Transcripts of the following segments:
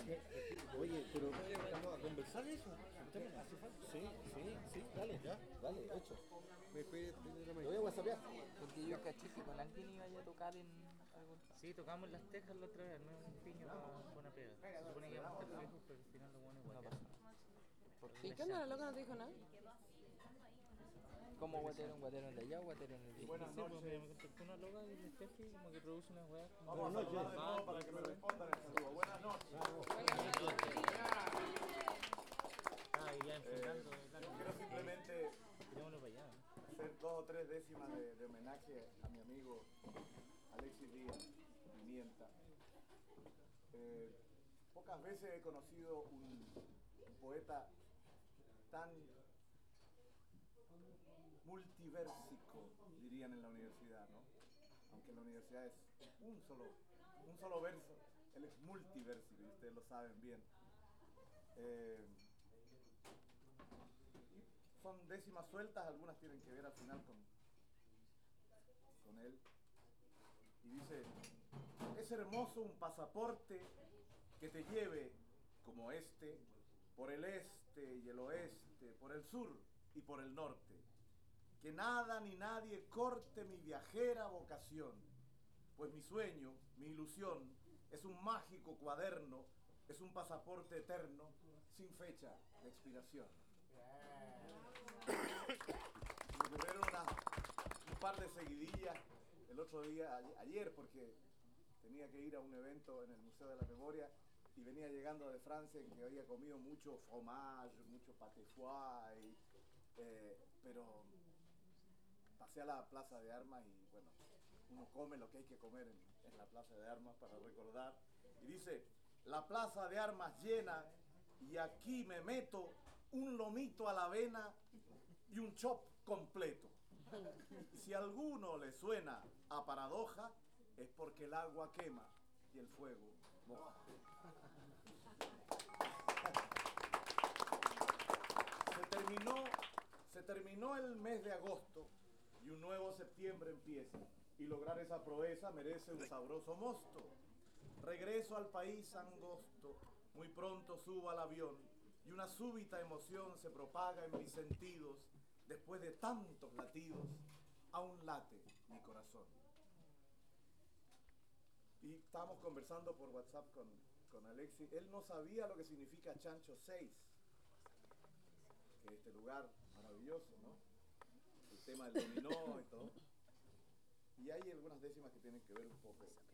Oye, pero vamos a conversar eso. ¿Hace falta? Sí, dale, ya, dale, hecho. Lo voy a whatsappear. Porque yo caché que con alguien iba a tocar en algún... Sí, tocamos Las Tejas la otra vez, no es un piño para buena pega. Se supone que íbamos a estar lejos, pero al final lo bueno igual. ¿Por ¿Y qué? qué onda? La loca no te dijo nada. ¿Cómo guateron de allá o guateron de allá? Buenas noches. Me contactó una loca y el jefe como que produce unas weas. Vamos a saludar de nuevo para que me respondan el saludo. Buenas noches. Ya enfrentando. Quiero simplemente Tirémoslo para allá. hacer 2 o 3 décimas de homenaje a mi amigo Alexis Díaz, Pimienta. Pocas veces he conocido un poeta tan multiversico, dirían en la universidad, ¿no? Aunque en la universidad es un solo verso, él es multiversico y ustedes lo saben bien. Son décimas sueltas, algunas tienen que ver al final con él. Y dice: es hermoso un pasaporte que te lleve como este por el este y el oeste, por el sur y por el norte. Que nada ni nadie corte mi viajera vocación, pues mi sueño, mi ilusión, es un mágico cuaderno, es un pasaporte eterno, sin fecha de expiración. Me ocurrieron un par de seguidillas el otro día, ayer, porque tenía que ir a un evento en el Museo de la Memoria y venía llegando de Francia en que había comido mucho fromage, mucho pâté foie, pero pasé a la Plaza de Armas y bueno, uno come lo que hay que comer en la Plaza de Armas para recordar. Y dice: la Plaza de Armas llena y aquí me meto un lomito a la avena y un chop completo. Y si a alguno le suena a paradoja, es porque el agua quema y el fuego moja. Se terminó el mes de agosto y un nuevo septiembre empieza. Y lograr esa proeza merece un sabroso mosto. Regreso al país angosto, muy pronto subo al avión y una súbita emoción se propaga en mis sentidos. Después de tantos latidos, aún late mi corazón. Y estábamos conversando por WhatsApp con Alexis. Él no sabía lo que significa Chancho 6, que es este lugar maravilloso, ¿no? El tema del dominó y todo. Y hay algunas décimas que tienen que ver un poco con eso.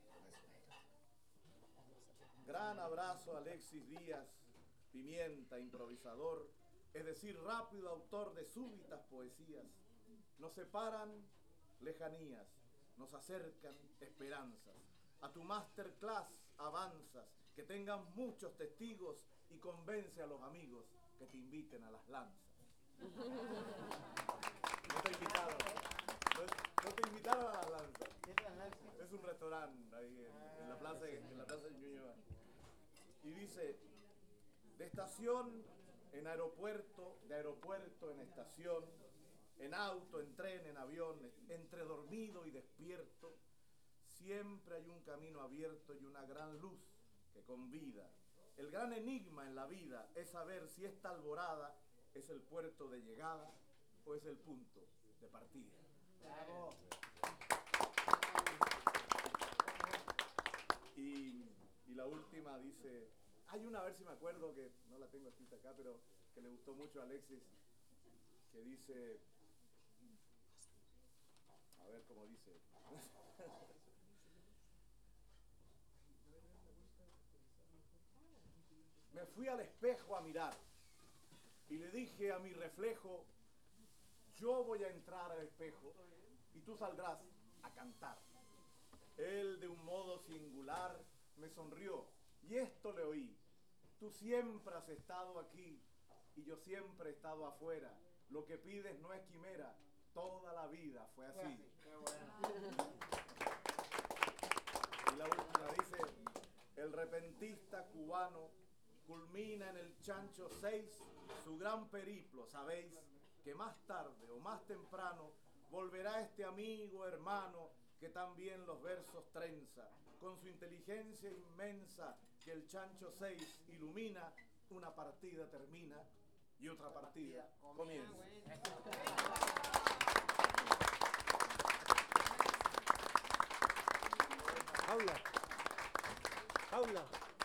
Gran abrazo a Alexis Díaz, Pimienta, improvisador, es decir, rápido autor de súbitas poesías. Nos separan lejanías, nos acercan esperanzas. A tu masterclass avanzas, que tengan muchos testigos y convence a los amigos que te inviten a las lanzas. No te invitaron. No te invitaron a las lanzas. Es un restaurante ahí en la plaza de Ñuñoa. Y dice: de estación en aeropuerto, de aeropuerto en estación, en auto, en tren, en avión, entre dormido y despierto, siempre hay un camino abierto y una gran luz que convida. El gran enigma en la vida es saber si esta alborada es el puerto de llegada o es el punto de partida. ¡Bravo! Y la última dice, hay una, a ver si me acuerdo, que no la tengo escrita acá, pero que le gustó mucho a Alexis, que dice, a ver cómo dice. Me fui al espejo a mirar y le dije a mi reflejo, yo voy a entrar al espejo y tú saldrás a cantar. Él de un modo singular me sonrió y esto le oí. Tú siempre has estado aquí y yo siempre he estado afuera. Lo que pides no es quimera, toda la vida fue así. Qué bueno. Y la última dice, el repentista cubano culmina en el Chancho 6 su gran periplo. Sabéis que más tarde o más temprano volverá este amigo, hermano, que también los versos trenza. Con su inteligencia inmensa que el chancho 6 ilumina, una partida termina y otra partida comienza. Paula. Paula.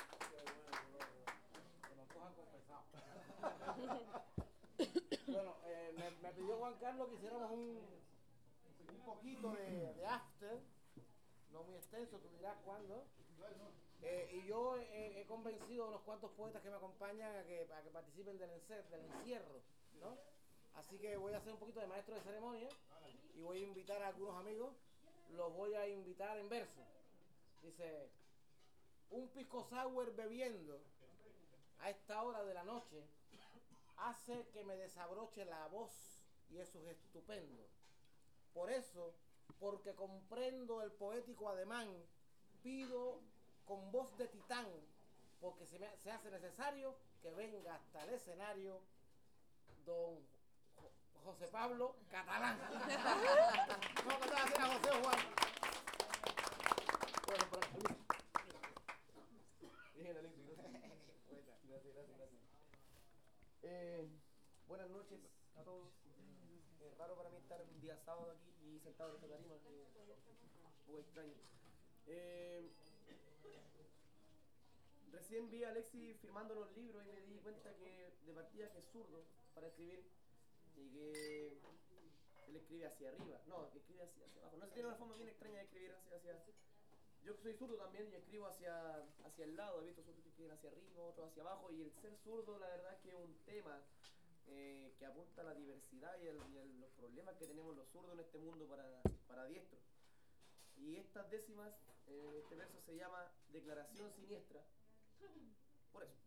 Bueno, me pidió Juan Carlos que hiciéramos un poquito de after, no muy extenso, tú dirás cuándo. Y yo he convencido a unos cuantos poetas que me acompañan a que participen del encierro, ¿no? Así que voy a hacer un poquito de maestro de ceremonia y voy a invitar a algunos amigos, los voy a invitar en verso. Dice, un pisco sour bebiendo a esta hora de la noche hace que me desabroche la voz y eso es estupendo. Por eso, porque comprendo el poético ademán, pido con voz de titán, porque se hace necesario que venga hasta el escenario don José Pablo Catalán. No, que te va a hacer a José Juan. Bueno, por aquí. Bien, Alex, gracias. Buenas noches a todos. Es raro para mí estar un día sábado aquí y sentado en esta tarima. Un poco extraño. Recién vi a Alexis firmando los libros y me di cuenta que de partida que es zurdo para escribir y que él escribe hacia arriba. No, que escribe hacia abajo. No sé, tiene una forma bien extraña de escribir hacia. Yo soy zurdo también y escribo hacia el lado. He visto zurdos que escriben hacia arriba, otros hacia abajo. Y el ser zurdo, la verdad es que es un tema que apunta a la diversidad y los problemas que tenemos los zurdos en este mundo para diestros. Y estas décimas, este verso se llama Declaración Siniestra. Por eso.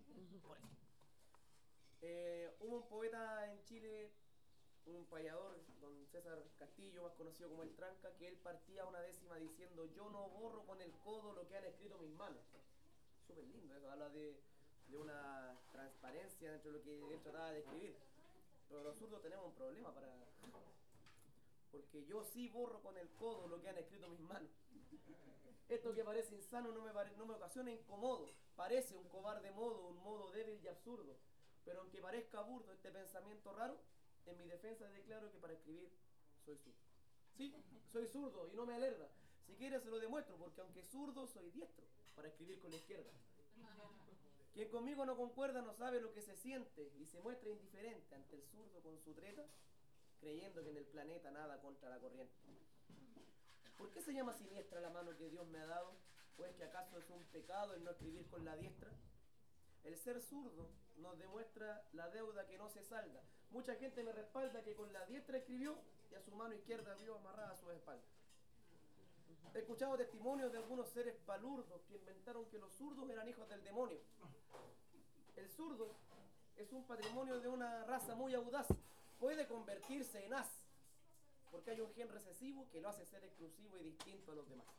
Hubo un poeta en Chile, un payador, don César Castillo, más conocido como el Tranca, que él partía una décima diciendo: yo no borro con el codo lo que han escrito mis manos. Súper lindo eso, habla de una transparencia dentro de lo que él trataba de escribir. Pero los zurdos tenemos un problema porque yo sí borro con el codo lo que han escrito mis manos. Esto que parece insano no me ocasiona incomodo, parece un cobarde modo, un modo débil y absurdo. Pero aunque parezca burdo este pensamiento raro, en mi defensa declaro que para escribir soy zurdo. Sí, soy zurdo y no me alerta. Si quieres se lo demuestro, porque aunque zurdo soy diestro para escribir con la izquierda. Quien conmigo no concuerda no sabe lo que se siente y se muestra indiferente ante el zurdo con su treta, creyendo que en el planeta nada contra la corriente. ¿Por qué se llama siniestra la mano que Dios me ha dado? ¿Pues que acaso es un pecado el no escribir con la diestra? El ser zurdo nos demuestra la deuda que no se salda. Mucha gente me respalda que con la diestra escribió y a su mano izquierda vio amarrada a su espalda. He escuchado testimonios de algunos seres palurdos que inventaron que los zurdos eran hijos del demonio. El zurdo es un patrimonio de una raza muy audaz. Puede convertirse en as, porque hay un gen recesivo que lo hace ser exclusivo y distinto a los demás.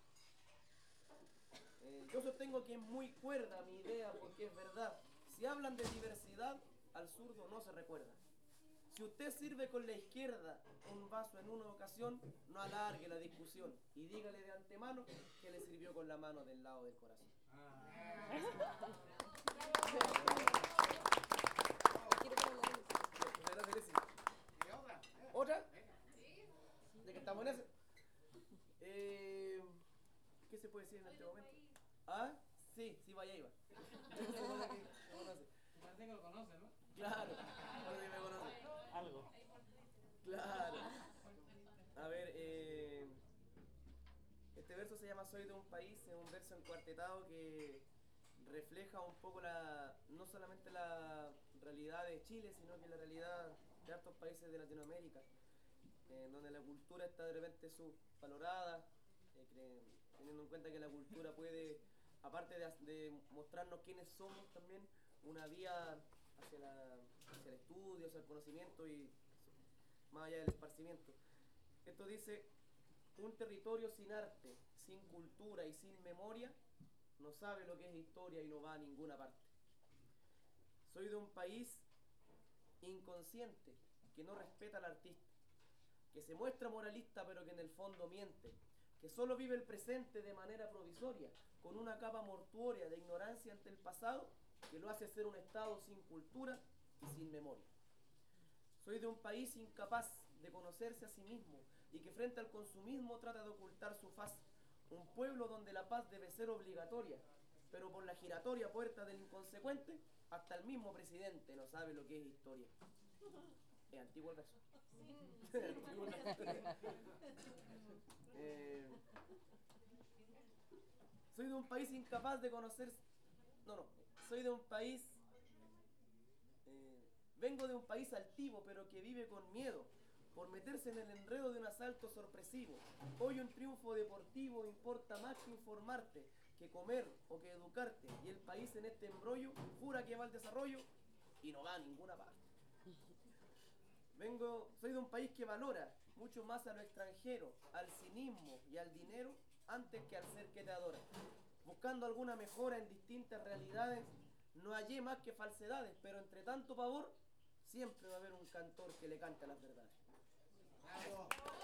Yo sostengo que es muy cuerda mi idea, porque es verdad. Si hablan de diversidad, al zurdo no se recuerda. Si usted sirve con la izquierda un vaso en una ocasión, no alargue la discusión y dígale de antemano que le sirvió con la mano del lado del corazón. ¿Otra? ¿De que estamos en ese? ¿Qué se puede decir en este momento? ¿Ah? Sí, vaya iba. Parece que lo conoce, ¿no? Claro, parece que me conoce. Algo. Claro. A ver, este verso se llama Soy de un país, es un verso encuartetado que refleja un poco no solamente la realidad de Chile, sino que la realidad de hartos países de Latinoamérica, donde la cultura está de repente subvalorada, teniendo en cuenta que la cultura puede, aparte de mostrarnos quiénes somos, también una vía hacia el estudio, hacia el conocimiento y más allá del esparcimiento. Esto dice: un territorio sin arte, sin cultura y sin memoria no sabe lo que es historia y no va a ninguna parte. Soy de un país inconsciente que no respeta al artista, que se muestra moralista pero que en el fondo miente, que solo vive el presente de manera provisoria, con una capa mortuoria de ignorancia ante el pasado, que lo hace ser un Estado sin cultura y sin memoria. Soy de un país incapaz de conocerse a sí mismo y que frente al consumismo trata de ocultar su faz. Un pueblo donde la paz debe ser obligatoria, pero por la giratoria puerta del inconsecuente, hasta el mismo presidente no sabe lo que es historia. Es antiguo el verso. Antiguo el verso. Soy de un país incapaz de conocer... Soy de un país... vengo de un país altivo, pero que vive con miedo, por meterse en el enredo de un asalto sorpresivo. Hoy un triunfo deportivo importa más que informarte, que comer o que educarte. Y el país en este embrollo jura que va al desarrollo y no va a ninguna parte. Soy de un país que valora mucho más a lo extranjero, al cinismo y al dinero, antes que al ser que te adora. Buscando alguna mejora en distintas realidades, no hallé más que falsedades, pero entre tanto pavor, siempre va a haber un cantor que le cante las verdades. Bravo.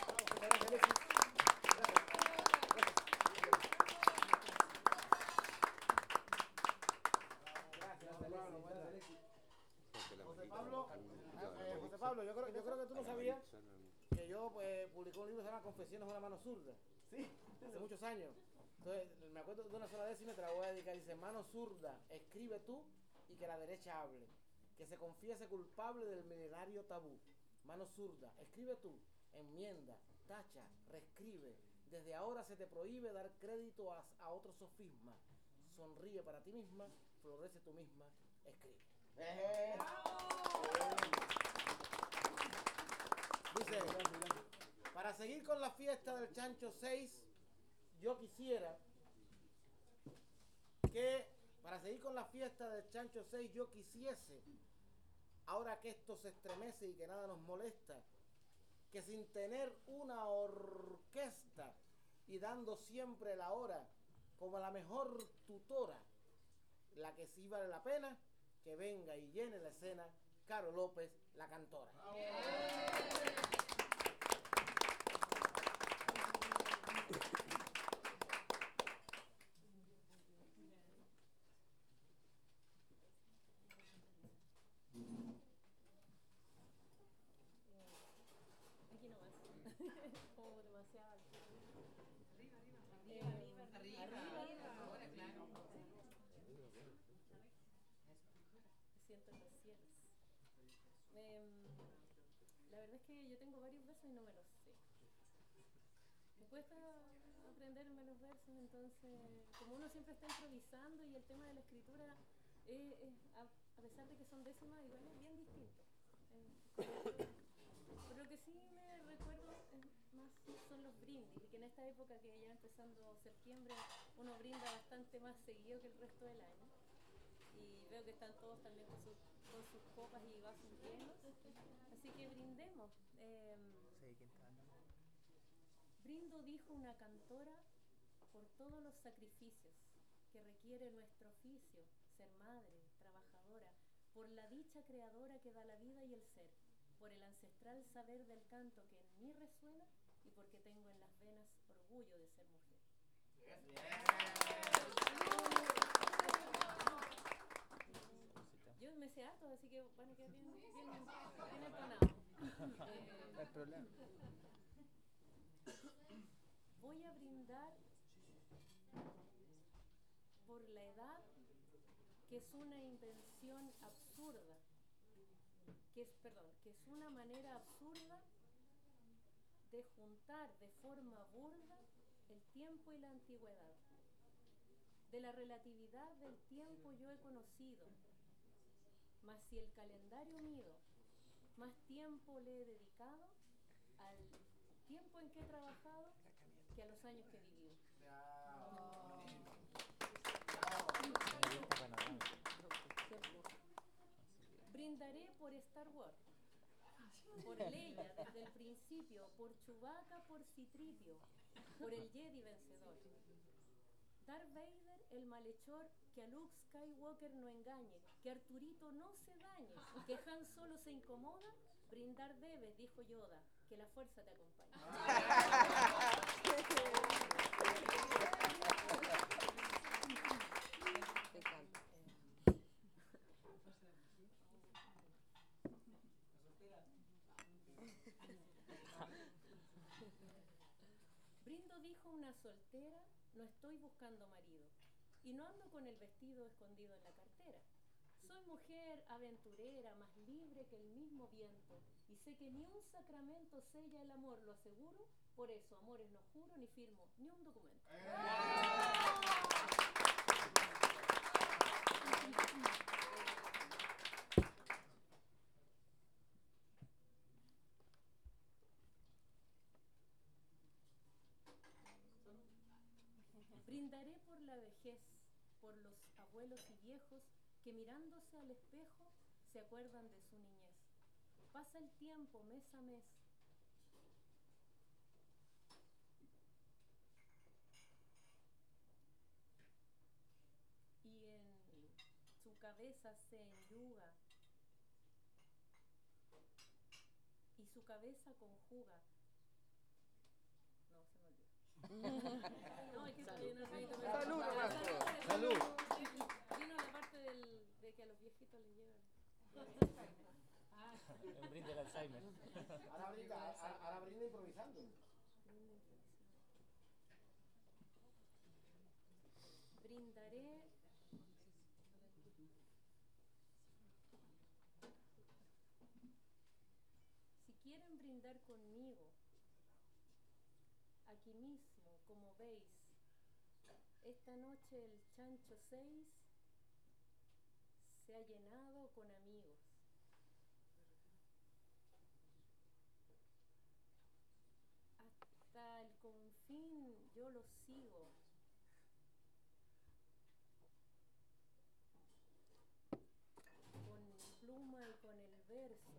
José Pablo, yo creo que tú no sabías que yo publicé un libro que se llama Confesiones de una mano zurda. Sí. Hace muchos años. Entonces, me acuerdo de una sola décima y te la voy a dedicar. Dice, mano zurda, escribe tú y que la derecha hable. Que se confiese culpable del milenario tabú. Mano zurda, escribe tú, enmienda, tacha, reescribe. Desde ahora se te prohíbe dar crédito a otro sofisma. Sonríe para ti misma, florece tú misma, escribe. Dice, para seguir con la fiesta del Chancho 6, yo quisiera que, para seguir con la fiesta del Chancho 6, yo quisiese, ahora que esto se estremece y que nada nos molesta, que sin tener una orquesta y dando siempre la hora como la mejor tutora, la que sí vale la pena, que venga y llene la escena, Caro López, la cantora. Aquí nomás. Como demasiado alto. Arriba. Ahora, claro. Me siento en los cielos. La verdad es que yo tengo varios versos y no me los sé. Me cuesta aprenderme los versos, entonces, como uno siempre está improvisando y el tema de la escritura, a pesar de que son décimas, igual es bien distinto. Pero lo que sí me recuerdo más son los brindis, y que en esta época que ya empezando septiembre uno brinda bastante más seguido que el resto del año. Y veo que están todos también con sus copas y vasos llenos, así que brindemos. Brindo, dijo una cantora, por todos los sacrificios que requiere nuestro oficio, ser madre, trabajadora, por la dicha creadora que da la vida y el ser, por el ancestral saber del canto que en mí resuena y porque tengo en las venas orgullo de ser mujer. Yo me sé harto, así que van a quedar bien entonados. No hay problema. Voy a brindar por la edad, que es una invención absurda, que es una manera absurda de juntar de forma burda el tiempo y la antigüedad. De la relatividad del tiempo yo he conocido, mas si el calendario mido, más tiempo le he dedicado al tiempo en que he trabajado que a los años que he vivido. Brindaré por Star Wars, por Leia desde el principio, por Chewbacca, por Citripio, por el Jedi vencedor. Darth Vader, el malhechor, que a Luke Skywalker no engañe, que Arturito no se dañe, que Han Solo se incomoda, brindar debes, dijo Yoda, que la fuerza te acompañe. dejo una soltera, no estoy buscando marido. Y no ando con el vestido escondido en la cartera. Soy mujer aventurera, más libre que el mismo viento. Y sé que ni un sacramento sella el amor, lo aseguro. Por eso, amores, no juro ni firmo ni un documento. Brindaré por la vejez, por los abuelos y viejos que mirándose al espejo se acuerdan de su niñez. Pasa el tiempo mes a mes. Y en su cabeza se enyuga y su cabeza conjuga. No, se me olvidó. No, es que todavía no sé. Salud, Salud. Vino la parte de que a los viejitos les llega. Un brindis del Alzheimer. Ahora brinda improvisando. Brindaré si quieren brindar conmigo aquí mismo, como veis, esta noche el chancho 6 se ha llenado con amigos. Hasta el confín yo lo sigo. Con pluma y con el verso.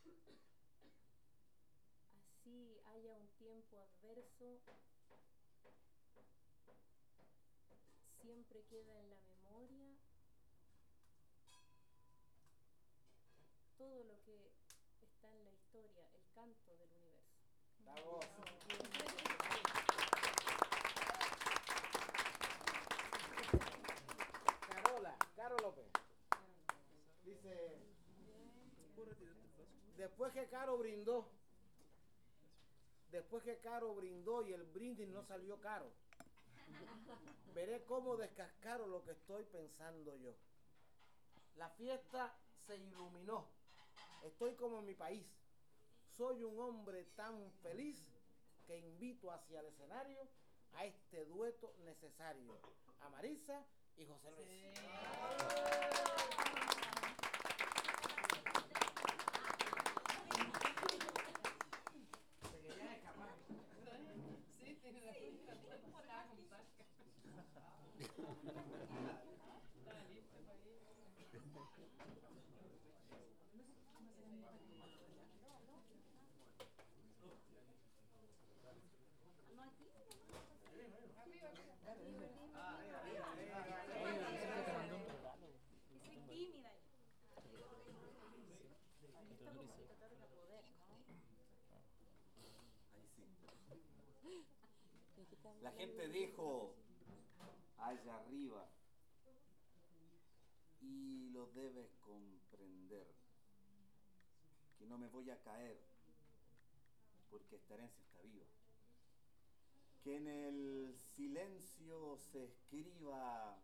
Así haya un tiempo adverso, siempre queda en la memoria todo lo que está en la historia, el canto del universo. Bravo. Caro López. Dice, después que Caro brindó y el brindis no salió caro, veré cómo descascaro lo que estoy pensando yo. La fiesta se iluminó. Estoy como en mi país. Soy un hombre tan feliz que invito hacia el escenario a este dueto necesario, a Marisa y José Luis. Se querían escapar. La gente dijo allá arriba y lo debes comprender que no me voy a caer porque esta herencia está viva, que en el silencio se escriba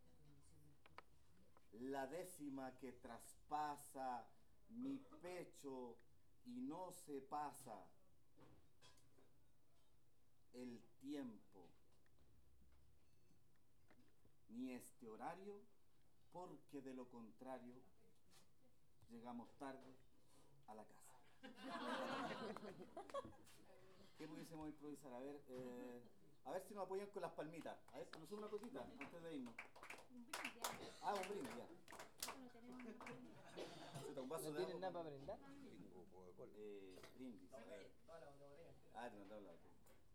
la décima que traspasa mi pecho y no se pasa el tiempo ni este horario, porque de lo contrario llegamos tarde a la casa. ¿Qué pudiésemos improvisar? A ver si nos apoyan con las palmitas. A ver, nos una cosita antes de irnos. Un brindis. Ah, un brindis, ya. No tenemos un brindis. Un vaso ¿No de tienen agua. nada para brindar? Brindis. A ver. Ah, te mandaba la botella.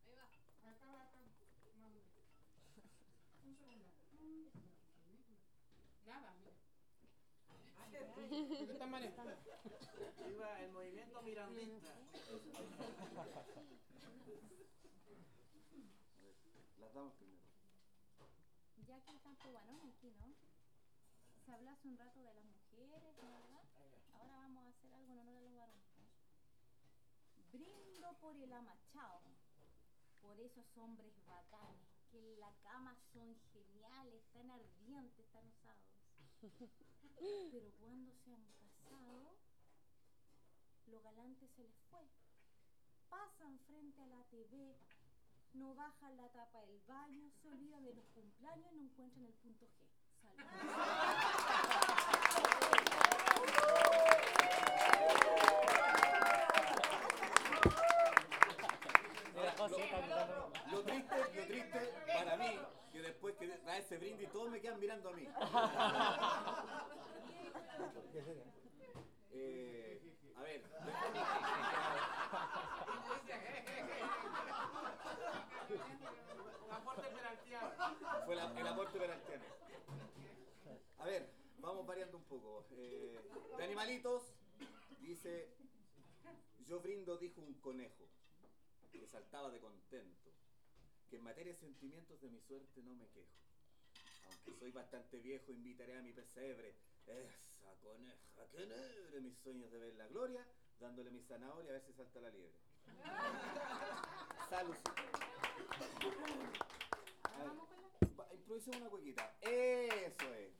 Nada, mira. ¿Qué están manejando? Viva el movimiento mirandista. Las damas primero. Ya que hay tanto varón aquí, ¿no? Se habló hace un rato de las mujeres, ¿no, verdad? Ahora vamos a hacer algo en honor a los varones. Brindo por el amachao, por esos hombres bacanes, que en la cama son geniales, están ardientes, están osados. Pero cuando se han casado, lo galante se les fue. Pasan frente a la TV, no bajan la tapa del baño, se olvidan de los cumpleaños y no encuentran el punto G. Salud. Lo triste para mí, que después que da ese brindis todos me quedan mirando a mí. A ver. Un aporte penaltiano. Fue el aporte penaltiano. A ver, vamos variando un poco. De animalitos, dice, yo brindo, dijo un conejo, que saltaba de contento, que en materia de sentimientos de mi suerte no me quejo. Aunque soy bastante viejo, invitaré a mi pesebre, esa coneja que nebre mis sueños de ver la gloria, dándole mi zanahoria a ver si salta la liebre. Salud. Improvisemos una cuequita. Eso es.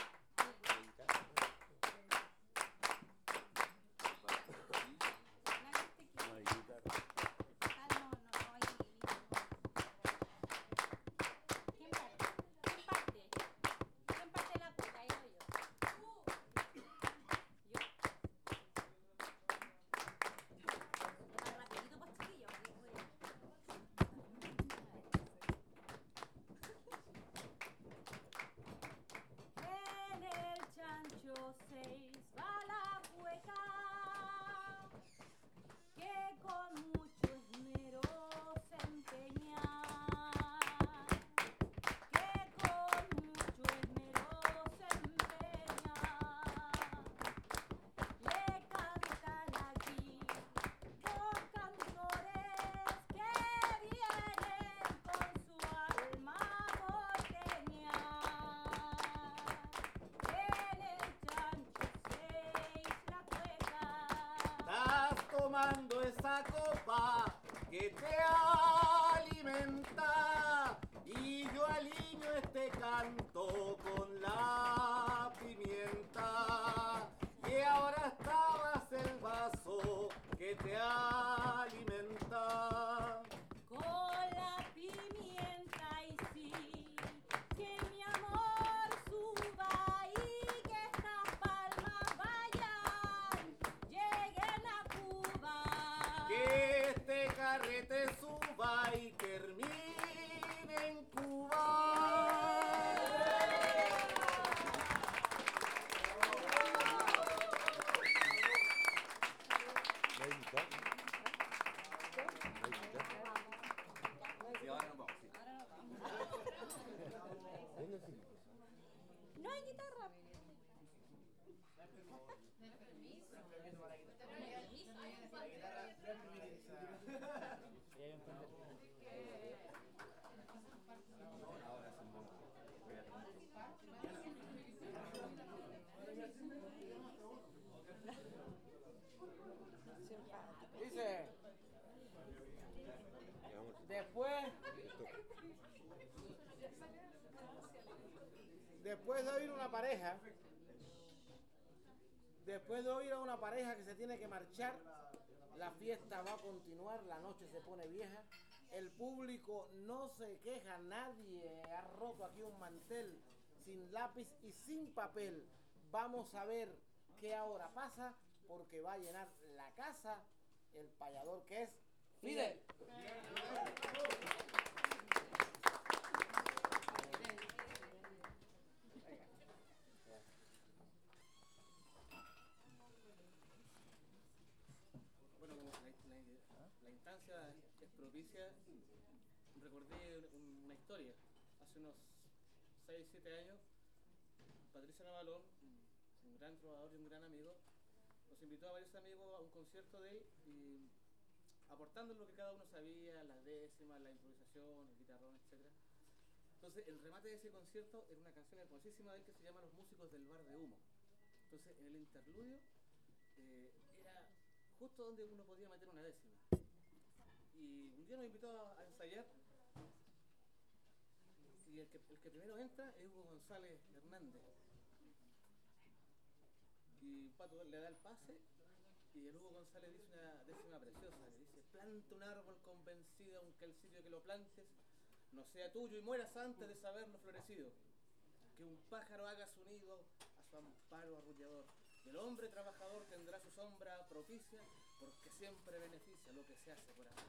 Tomando esa copa que te alimenta y yo aliño este canto con la pimienta que ahora estabas el vaso que te alimenta con la pimienta y sí, que mi amor suba y que estas palmas vayan, lleguen a Cuba. Que este carrete suba y termine en Cuba. Sí, ahora nos vamos, sí. No hay guitarra. Dice, después de oír a una pareja que se tiene que marchar, la fiesta va a continuar, la noche se pone vieja, el público no se queja, nadie ha roto aquí un mantel sin lápiz y sin papel. Vamos a ver qué ahora pasa, porque va a llenar la casa el payador que es Fidel. Bueno, como la instancia es propicia, recordé una historia. Hace unos 6-7 años, Patricio Navalón, un gran trovador y un gran amigo, nos invitó a varios amigos a un concierto de él, y aportando lo que cada uno sabía, las décimas, la improvisación, el guitarrón, etc. Entonces, el remate de ese concierto era una canción hermosísima de él que se llama Los Músicos del Bar de Humo. Entonces, en el interludio, era justo donde uno podía meter una décima. Y Y un día nos invitó a ensayar. Y el que primero entra es Hugo González Hernández. Y Pato le da el pase. Y el Hugo González dice una décima preciosa. Le dice: planta un árbol convencido, aunque el sitio que lo plantes no sea tuyo y mueras antes de saberlo florecido. Que un pájaro haga su nido a su amparo arrullador. El hombre trabajador tendrá su sombra propicia, porque siempre beneficia lo que se hace por amor.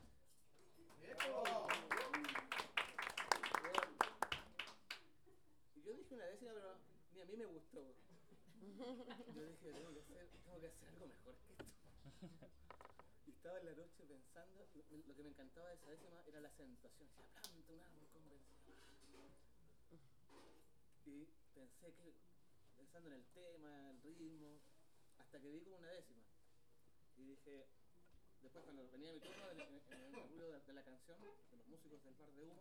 Y yo dije una décima, pero ni a mí me gustó. Yo dije, tengo que hacer algo mejor que esto. Y estaba en la noche pensando, lo que me encantaba de esa décima era la acentuación. Decía: planta un árbol convencido. Y pensando en el tema, el ritmo, hasta que di como una décima. Y dije, después cuando venía mi turno en el ruido de la canción, de los músicos del Bar de Humo,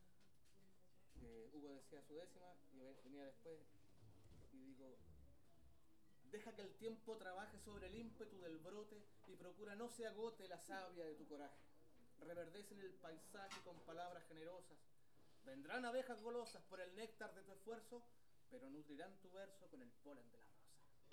Hugo decía su décima, y venía después y digo: deja que el tiempo trabaje sobre el ímpetu del brote y procura no se agote la savia de tu coraje. Reverdece en el paisaje con palabras generosas. Vendrán abejas golosas por el néctar de tu esfuerzo, pero nutrirán tu verso con el polen de la rosa.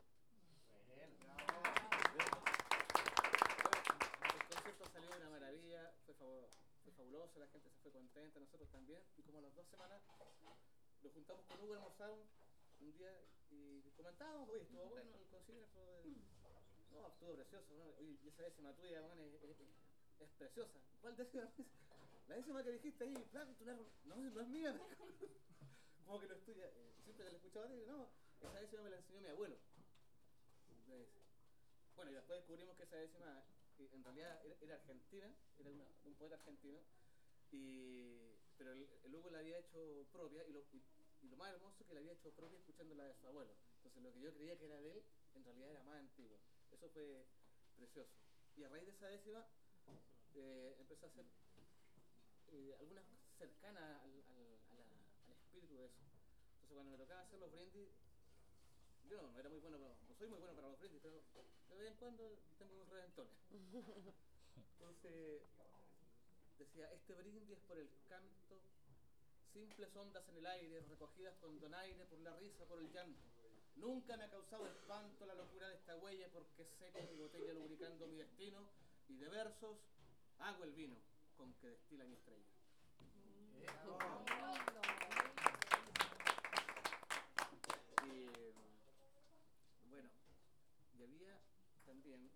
El concierto salió una maravilla, fue fabuloso, la gente se fue contenta, nosotros también. Y como a las 2 semanas nos juntamos con Hugo, almorzamos un día y comentábamos: oye, estuvo bueno el concierto. No, estuvo precioso, ¿no? Oye, esa décima tuya, man, es preciosa. ¿Cuál décima? La décima que dijiste ahí, planta un árbol. No es mía. Como que no es tuya. Siempre que la escuchaba a ti, no, esa décima me la enseñó mi abuelo. Entonces, bueno, y después descubrimos que esa décima en realidad era argentina, era un poeta argentino, pero el Hugo la había hecho propia, y lo más hermoso es que la había hecho propia escuchando la de su abuelo. Entonces lo que yo creía que era de él, en realidad era más antiguo. Eso fue precioso. Y a raíz de esa décima empecé a hacer algunas cercanas al espíritu de eso. Entonces cuando me tocaba hacer los brindis, yo no era muy bueno, no soy muy bueno para los brindis, pero de vez en cuando tengo unos redentones. Entonces decía: este brindis es por el canto, simples ondas en el aire, recogidas con donaire por la risa, por el llanto. Nunca me ha causado espanto la locura de esta huella, porque sé con mi botella lubricando mi destino, y de versos hago el vino con que destila mi estrella. Y bueno, y había también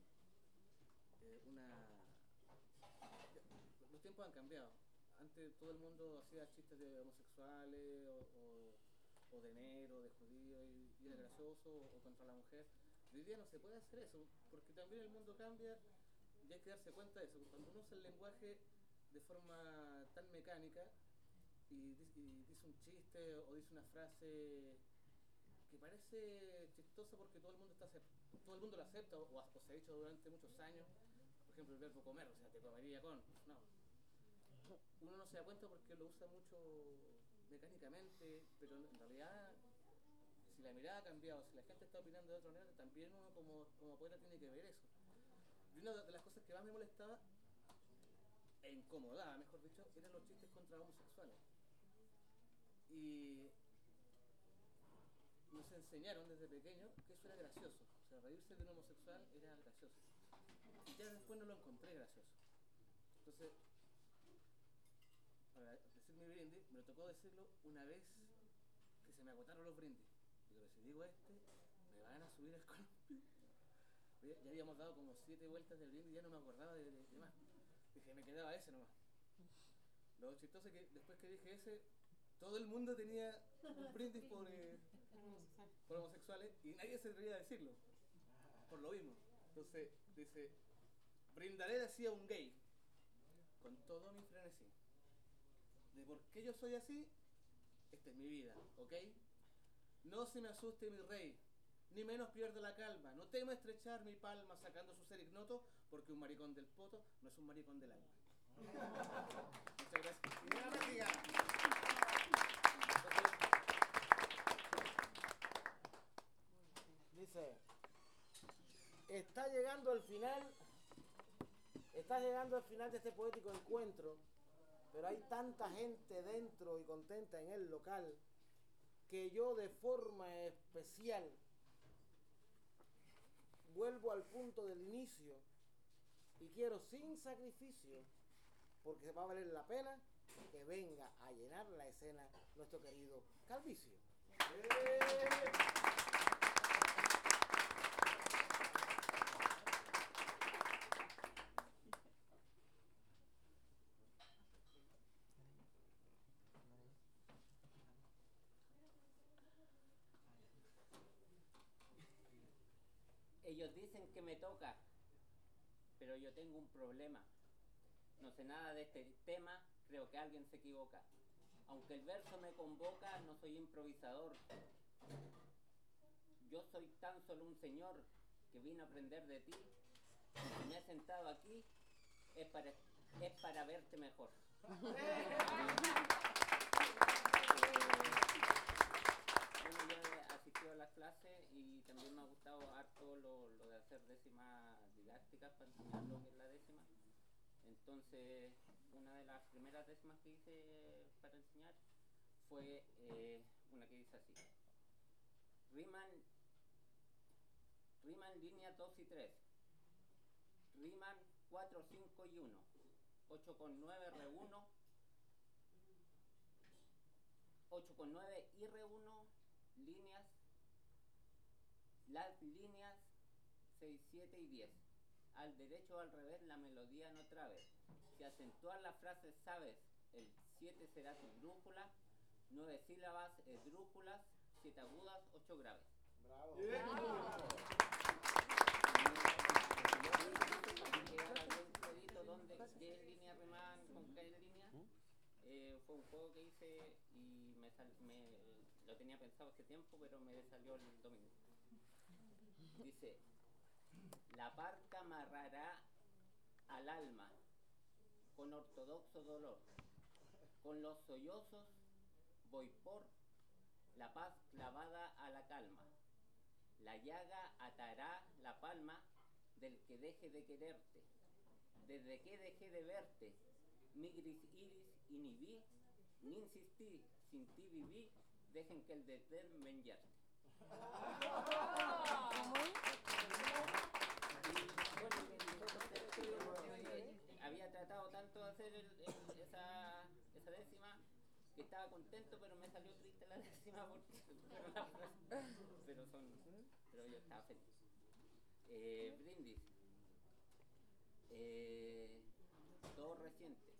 los tiempos han cambiado. Antes todo el mundo hacía chistes de homosexuales o de negro, de judío, y era gracioso, o contra la mujer. Hoy día no se puede hacer eso, porque también el mundo cambia y hay que darse cuenta de eso. Cuando uno usa el lenguaje de forma tan mecánica y dice un chiste o dice una frase que parece chistosa porque todo el mundo lo acepta o se ha dicho durante muchos años, por ejemplo el verbo comer, o sea, te comería con, no. Uno no se da cuenta porque lo usa mucho mecánicamente, pero en realidad, si la mirada ha cambiado, si la gente está opinando de otra manera, también uno como poeta tiene que ver eso. Y una de las cosas que más me molestaba e incomodaba, mejor dicho, eran los chistes contra homosexuales. Y nos enseñaron desde pequeños que eso era gracioso. O sea, reírse de un homosexual era gracioso. Y ya después no lo encontré gracioso. Entonces, para decir mi brindis, me tocó decirlo una vez que se me agotaron los brindis. Digo, si digo me van a subir el columpio. Ya habíamos dado como 7 vueltas del brindis y ya no me acordaba de más. Dije, me quedaba ese nomás. Lo chistoso es que después que dije ese, todo el mundo tenía un brindis por homosexuales y nadie se atrevía a decirlo. Por lo mismo. Entonces dice: brindaré, decía un gay, con todo mi frenesí. De por qué yo soy así, esta es mi vida, ¿ok? No se me asuste mi rey, ni menos pierda la calma. No tema estrechar mi palma sacando su ser ignoto, porque un maricón del poto no es un maricón del alma. Muchas gracias. Dice: está llegando el final Está llegando el final de este poético encuentro, pero hay tanta gente dentro y contenta en el local que yo de forma especial vuelvo al punto del inicio y quiero sin sacrificio, porque va a valer la pena, que venga a llenar la escena nuestro querido Calvicio. Ellos dicen que me toca, pero yo tengo un problema. No sé nada de este tema, creo que alguien se equivoca. Aunque el verso me convoca, no soy improvisador. Yo soy tan solo un señor que vino a aprender de ti. Y si me he sentado aquí, es para verte mejor. Bueno, yo he asistido a las clases y también me ha gustado harto lo de hacer décimas didácticas para enseñar lo que es la décima. Entonces, una de las primeras décimas que hice para enseñar fue una que dice así. Riman líneas 2 y 3. Riman 4, 5 y 1. 8 con 9, re 1. 8 con 9 y re 1. Líneas. Las líneas 6, 7 y 10. Al derecho o al revés la melodía no trabe. Si acentuar la frase sabes, el 7 será tu brújula. 9 sílabas, esdrújulas, 7 agudas, 8 graves. Bravo. ¿Qué línea riman con qué línea? Fue un juego que hice y lo tenía pensado hace tiempo, pero me salió el domingo. Dice: la parca amarrará al alma con ortodoxo dolor. Con los sollozos voy por la paz clavada a la calma. La llaga atará la palma del que deje de quererte. Desde que dejé de verte, mi gris iris inhibí, ni insistí, sin ti viví, dejen que el desdén me enyerte. Había tratado tanto de hacer esa décima que estaba contento, pero me salió triste la décima pero yo estaba feliz. Brindis. Todo reciente.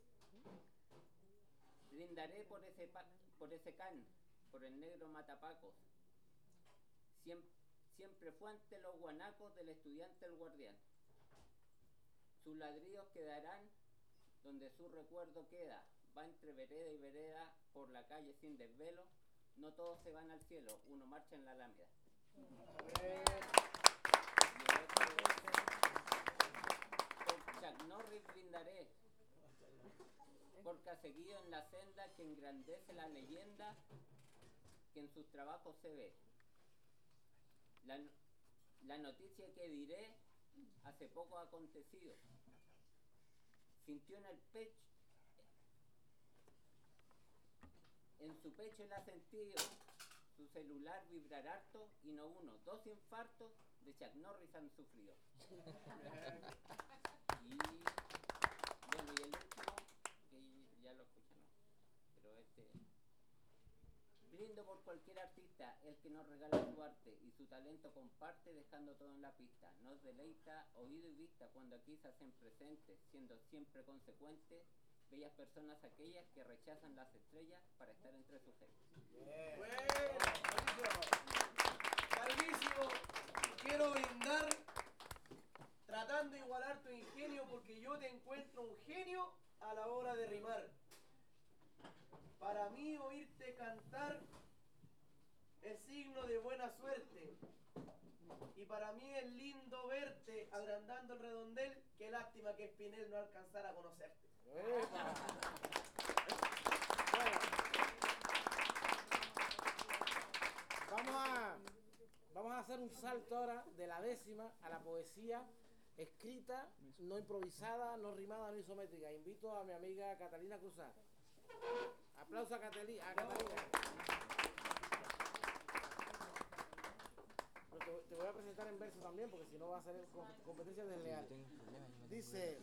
Brindaré por ese can, por el negro matapacos. Siempre fue ante los guanacos del estudiante el guardián. Sus ladrillos quedarán donde su recuerdo queda. Va entre vereda y vereda por la calle sin desvelo. No todos se van al cielo, uno marcha en la Alameda. Por Chuck Norris brindaré, porque ha seguido en la senda que engrandece la leyenda que en sus trabajos se ve. La noticia que diré hace poco ha acontecido. Sintió en el pecho, en su pecho el ha sentido. Su celular vibrará harto y no uno, 2 infartos de Chuck Norris han sufrido. Y bueno, y el último, que ya lo escuchan, ¿no? Pero brindo por cualquier artista, el que nos regala su arte y su talento comparte dejando todo en la pista. Nos deleita oído y vista cuando aquí se hacen presentes, siendo siempre consecuentes, bellas personas aquellas que rechazan las estrellas para estar entre sus gentes. Calvísimo, quiero brindar tratando de igualar tu ingenio porque yo te encuentro un genio a la hora de rimar. Para mí oírte cantar es signo de buena suerte. Y para mí es lindo verte agrandando el redondel. Qué lástima que Espinel no alcanzara a conocerte. Vamos a hacer un salto ahora de la décima a la poesía escrita, no improvisada, no rimada, no isométrica. Invito a mi amiga Catalina Cruzat. Aplauso a Catalina. Pero te voy a presentar en verso también, porque si no va a ser competencia desleal. Dice,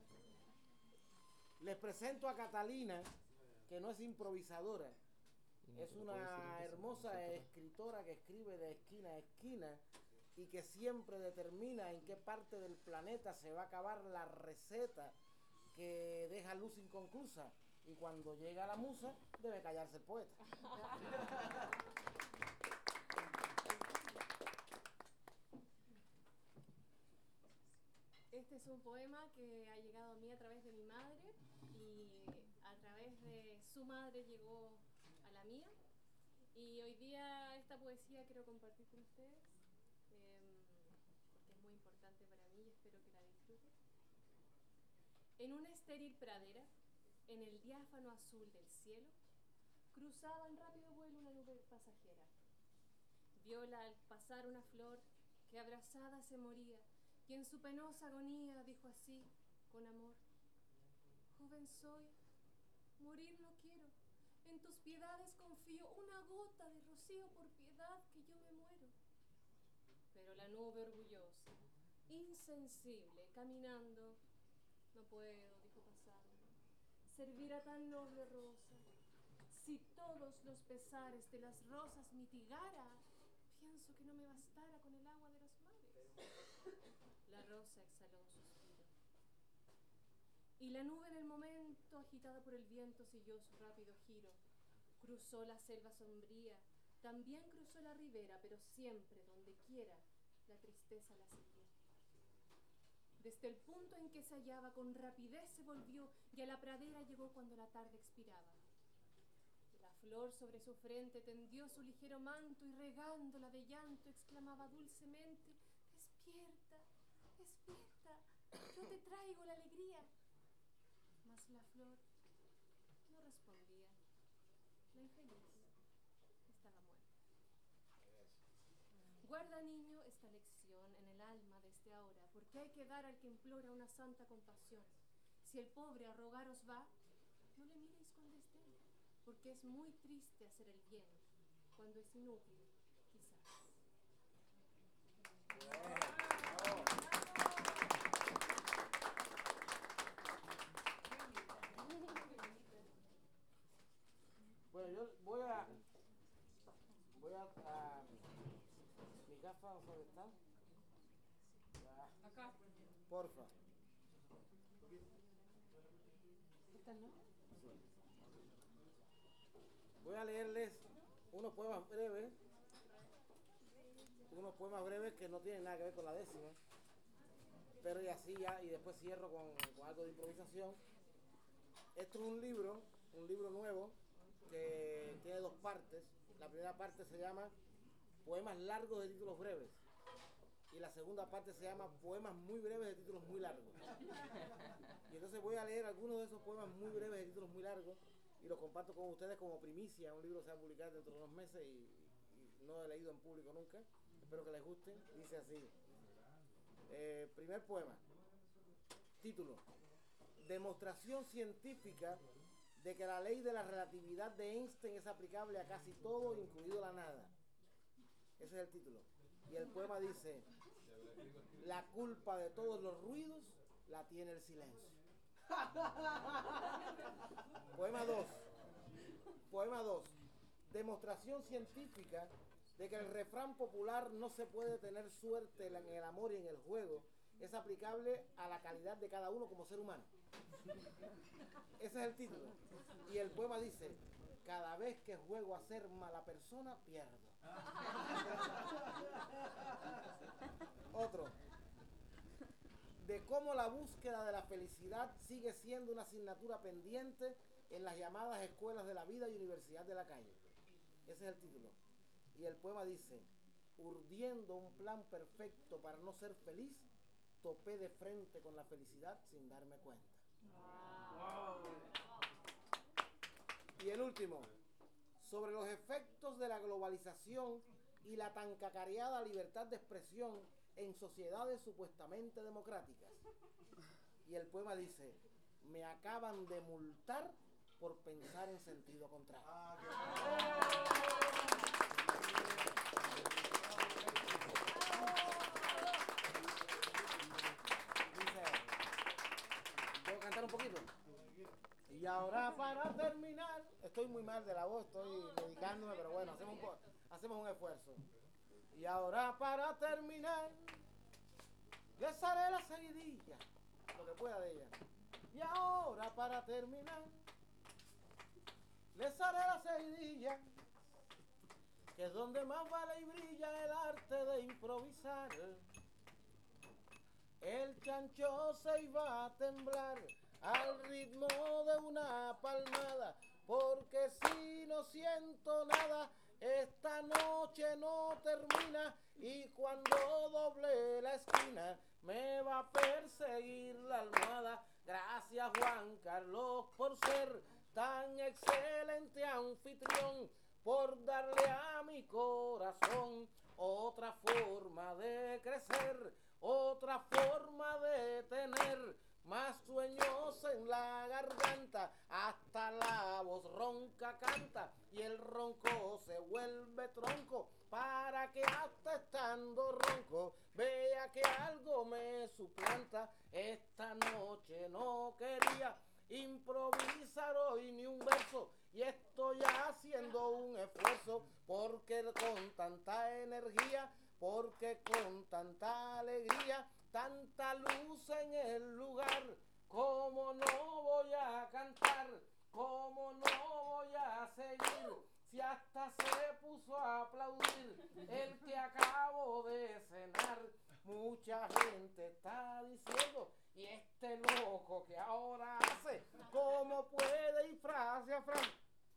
les presento a Catalina, que no es improvisadora, es una hermosa escritora que escribe de esquina a esquina y que siempre determina en qué parte del planeta se va a acabar la receta que deja luz inconclusa. Y cuando llega la musa, debe callarse el poeta. Este es un poema que ha llegado a mí a través de mi madre y a través de su madre llegó a la mía. Y hoy día esta poesía quiero compartir con ustedes porque es muy importante para mí y espero que la disfruten. En una estéril pradera, en el diáfano azul del cielo, cruzaba en rápido vuelo una nube pasajera. Viola al pasar una flor que abrazada se moría y en su penosa agonía dijo así, con amor: joven soy, morir no quiero, en tus piedades confío, una gota de rocío por piedad que yo me muero. Pero la nube orgullosa, insensible, caminando, no puedo, dijo pasando, servir a tan noble rosa. Si todos los pesares de las rosas mitigara, pienso que no me bastara con el agua de los mares. La rosa exhaló un suspiro. Y la nube en el momento, agitada por el viento, siguió su rápido giro. Cruzó la selva sombría, también cruzó la ribera, pero siempre, donde quiera, la tristeza la seguía. Desde el punto en que se hallaba, con rapidez se volvió y a la pradera llegó cuando la tarde expiraba. La flor sobre su frente tendió su ligero manto y regándola de llanto exclamaba dulcemente: despierta, despierta, yo te traigo la alegría. Mas la flor no respondía. La infeliz estaba muerta. Guarda, niño, esta lección en el alma desde ahora, porque hay que dar al que implora una santa compasión. Si el pobre a rogaros va, no le miréis con desdén, porque es muy triste hacer el bien cuando es inútil, quizás. Bueno, yo voy a mis gafas, ¿dónde están? Acá. Porfa. ¿Estas no? Voy a leerles unos poemas breves que no tienen nada que ver con la décima, pero y así ya, y después cierro con algo de improvisación. Esto es un libro nuevo que tiene dos partes. La primera parte se llama Poemas largos de títulos breves y la segunda parte se llama Poemas muy breves de títulos muy largos. Y entonces voy a leer algunos de esos poemas muy breves de títulos muy largos y los comparto con ustedes como primicia. Un libro se va a publicar dentro de unos meses y no he leído en público nunca. Espero que les guste. Dice así. Primer poema. Título: Demostración científica de que la ley de la relatividad de Einstein es aplicable a casi todo, incluido la nada. Ese es el título. Y el poema dice: la culpa de todos los ruidos la tiene el silencio. Poema 2. Poema 2. Demostración científica de que el refrán popular no se puede tener suerte en el amor y en el juego es aplicable a la calidad de cada uno como ser humano. Ese es el título. Y el poema dice: cada vez que juego a ser mala persona, pierdo. Otro. De cómo la búsqueda de la felicidad sigue siendo una asignatura pendiente en las llamadas escuelas de la vida y universidad de la calle. Ese es el título. Y el poema dice: urdiendo un plan perfecto para no ser feliz, topé de frente con la felicidad sin darme cuenta. Y el último, sobre los efectos de la globalización y la tan cacareada libertad de expresión en sociedades supuestamente democráticas. Y el poema dice, me acaban de multar por pensar en sentido contrario. Dice, ¿puedo cantar un poquito? Y ahora para terminar, estoy muy mal de la voz, estoy medicándome, pero bueno, hacemos un esfuerzo. Y ahora para terminar, les haré la seguidilla, lo que pueda de ella. Y ahora para terminar, les haré la seguidilla, que es donde más vale y brilla el arte de improvisar. El chancho se iba a temblar al ritmo de una palmada, porque si no siento nada, esta noche no termina, y cuando doble la esquina me va a perseguir la almohada. Gracias Juan Carlos por ser tan excelente anfitrión, por darle a mi corazón otra forma de crecer, otra forma de tener más sueños en la garganta, hasta la voz ronca canta y el ronco se vuelve tronco, para que hasta estando ronco vea que algo me suplanta. Esta noche no quería improvisar hoy ni un verso, y estoy haciendo un esfuerzo, porque con tanta energía, porque con tanta alegría, tanta luz en el lugar, ¿cómo no voy a cantar? ¿Cómo no voy a seguir? Si hasta se puso a aplaudir el que acabo de cenar. Mucha gente está diciendo, ¿y este loco que ahora hace? ¿Cómo puede ir frase a frase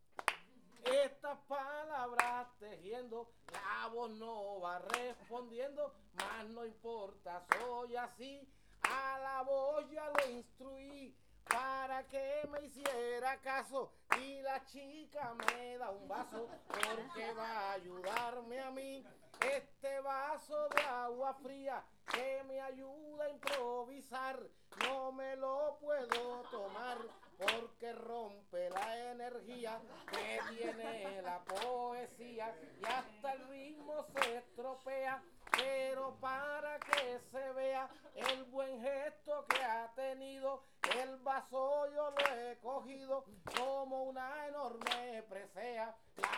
estas palabras tejiendo? La voz no va respondiendo, mas no importa, soy así. A la voz ya lo instruí para que me hiciera caso, y la chica me da un vaso porque va a ayudarme a mí. Este vaso de agua fría que me ayuda a improvisar, no me lo puedo tomar porque rompe la energía que tiene la poesía, y hasta el ritmo se estropea. Pero para que se vea el buen gesto que ha tenido, el vaso yo lo he cogido como una enorme presea,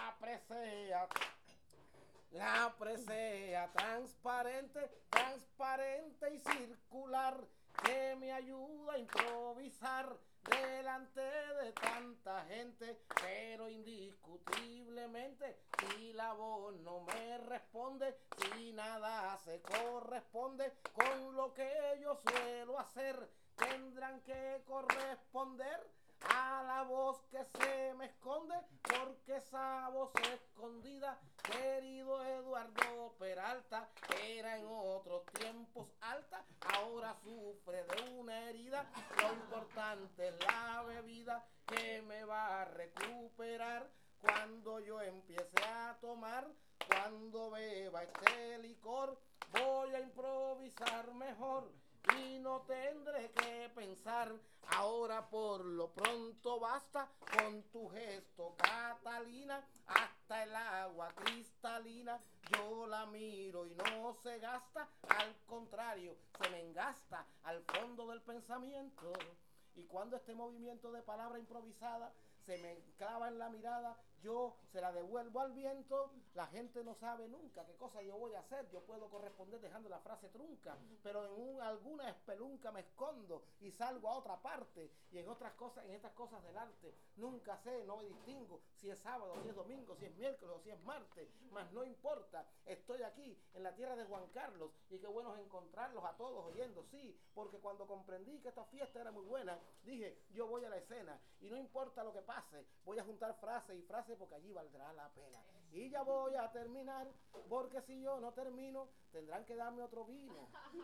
la presea transparente, transparente y circular, que me ayuda a improvisar delante de tanta gente. Pero indiscutiblemente, si la voz no me responde, si nada se corresponde con lo que yo suelo hacer, tendrán que corresponder a la voz que se me esconde, porque esa voz escondida, querido Eduardo Peralta, era en otros tiempos alta, ahora sufre de una herida. Lo importante es la bebida que me va a recuperar cuando yo empiece a tomar. Cuando beba este licor voy a improvisar mejor y no tendré que pensar. Ahora por lo pronto basta con tu gesto, Catalina, hasta el agua cristalina yo la miro y no se gasta, al contrario, se me engasta al fondo del pensamiento. Y cuando este movimiento de palabra improvisada se me clava en la mirada, yo se la devuelvo al viento. La gente no sabe nunca qué cosa yo voy a hacer. Yo puedo corresponder dejando la frase trunca, pero en alguna espelunca me escondo y salgo a otra parte. Y en otras cosas, en estas cosas del arte, nunca sé, no me distingo si es sábado, si es domingo, si es miércoles o si es martes. Mas no importa, estoy aquí en la tierra de Juan Carlos, y qué bueno es encontrarlos a todos oyendo, sí, porque cuando comprendí que esta fiesta era muy buena, dije, yo voy a la escena y no importa lo que pase, voy a juntar frase y frase porque allí valdrá la pena. Y ya voy a terminar, porque si yo no termino, tendrán que darme otro vino.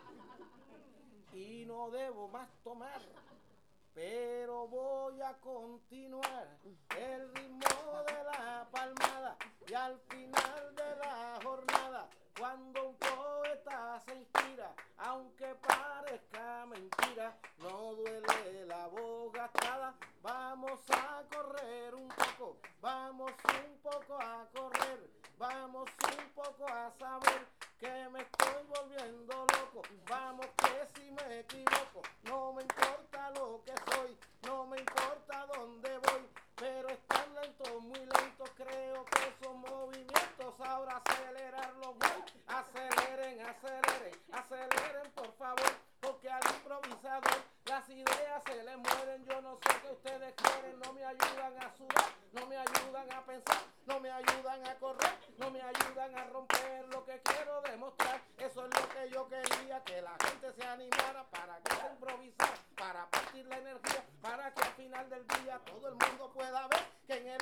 Y no debo más tomar, pero voy a continuar el ritmo de la palmada, y al final de la jornada, cuando un poeta se inspira, sea, no duele la voz gastada. Vamos a correr un poco, vamos un poco a correr, vamos un poco a saber que me estoy volviendo loco. Vamos que si me equivoco, no me importa lo que soy, no me importa dónde voy, pero están lentos, muy lentos, creo que son movimientos. Ahora acelerarlos voy, aceleren, aceleren, aceleren por favor, porque al improvisador las ideas se le mueren. Yo no sé qué ustedes quieren, no me ayudan a sudar, no me ayudan a pensar, no me ayudan a correr, no me ayudan a romper lo que quiero demostrar. Eso es lo que yo quería, que la gente se animara para que se improvisara, para partir la energía, para que al final del día todo el mundo pueda ver que en el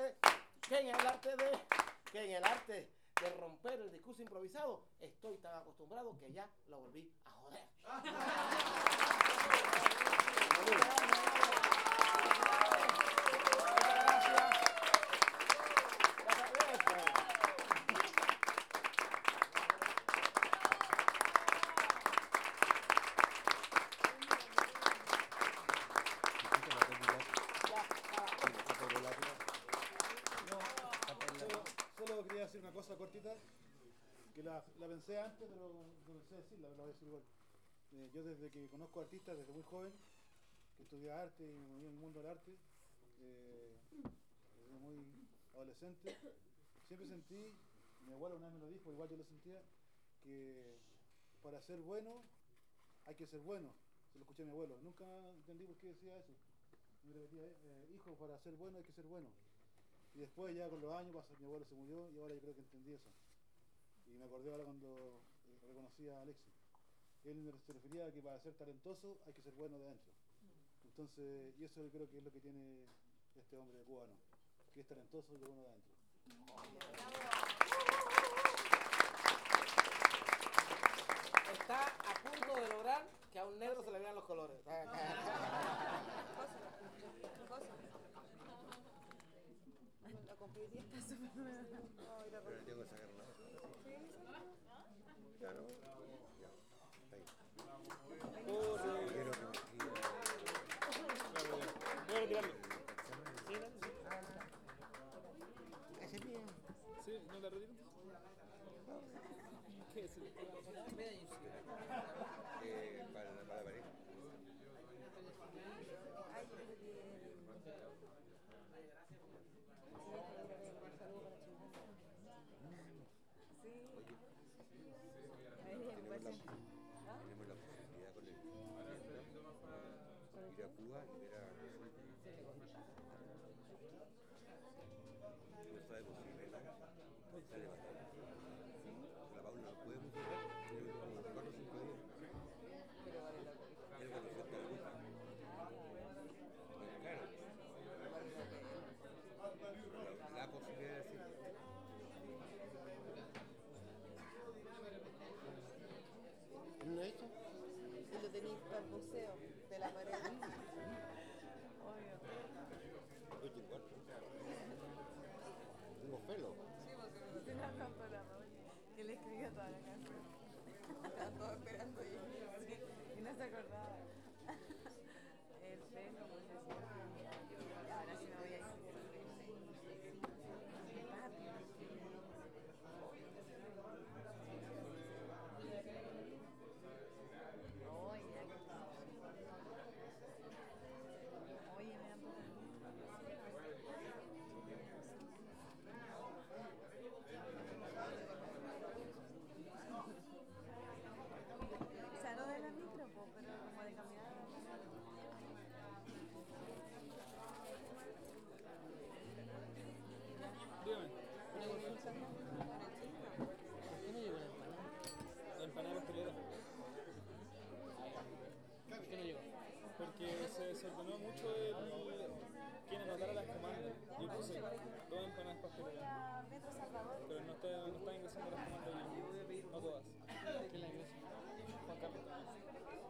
arte de romper el discurso improvisado estoy tan acostumbrado que ya lo volví a joder. Solo quería decir una cosa cortita, que la pensé antes, pero no pensé decirla, pero la voy a decir igual. Yo desde que conozco artistas, desde muy joven, que estudié arte y me moví en el mundo del arte, desde muy adolescente, siempre sentí, mi abuelo una vez me lo dijo, igual yo lo sentía, que para ser bueno hay que ser bueno. Se lo escuché a mi abuelo, nunca entendí por qué decía eso. Me repetía, hijo, para ser bueno hay que ser bueno. Y después ya con los años mi abuelo se murió y ahora yo creo que entendí eso. Y me acordé ahora cuando reconocí a Alexis. Él se refería a que para ser talentoso hay que ser bueno de adentro. Entonces, y eso yo creo que es lo que tiene este hombre cubano, que es talentoso y bueno de adentro. Está a punto de lograr que a un negro se le vean los colores. La competición está súper nueva. Pero tengo que sacar una hoja. Claro. Ya. Está ahí. Quiero que me escriba. Voy a retirarlo. Ese bien. Sí, ¿no la retiro? ¿Qué es eso? Para la pared. Tenemos la posibilidad con el ir a Cuba y ver a no sabe posible sale bastante. La Paula no puede funcionar como 4 o 5 días. Él cuando suelta la luz. Claro. La posibilidad de hacerlo. ¿No he hecho? Si lo tenéis para el museo de la pared. Obvio. Tengo pelo. Sí, porque me tiene la para que le escribió toda la canción. Estaban todos esperando y no se acordaba. El pelo, pues decía. Ahora sí me voy a ir. Porque se desordenó mucho quién anotara las comandas. Yo puse dos empanadas pasteleras, pero no está ingresando las comandas y no todas. ¿Quién la ingresa? Juan Carlos.